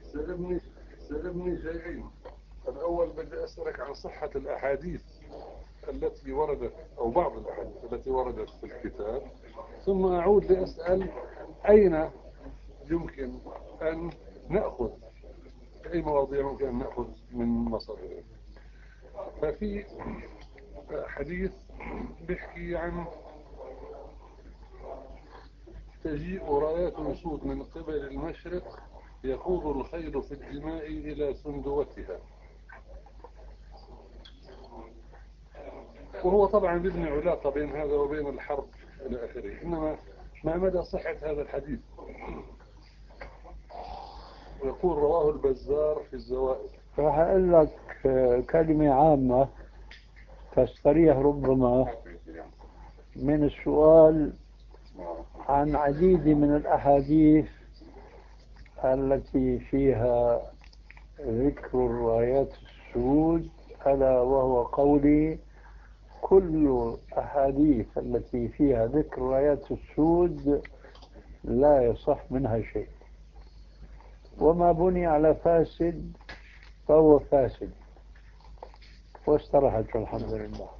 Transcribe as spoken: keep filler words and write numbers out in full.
سلبني سلبني شيئين. الأول بدي أسألك عن صحة الأحاديث التي وردت أو بعض الأحاديث التي وردت في الكتاب، ثم أعود لأسأل أين يمكن أن نأخذ، في أي مواضيع يمكن أن نأخذ من مصادر. ففي حديث بيحكي عن تجيء رايات سود من قبل المشرق يخوض الخيل في الدماء إلى سندوتها، وهو طبعا بيبني علاقة بين هذا وبين الحرب إلى آخره. إنما ما مدى صحة هذا الحديث؟ ويقول رواه البزار في الزوائد. راح أقول لك كلمة عامة تستريح ربما من السؤال عن عديد من الأحاديث التي فيها ذكر الرايات السود، ألا وهو قولي: كل الأحاديث التي فيها ذكر رايات السود لا يصح منها شيء، وما بني على فاسد فهو فاسد. واسترحت الحمد لله.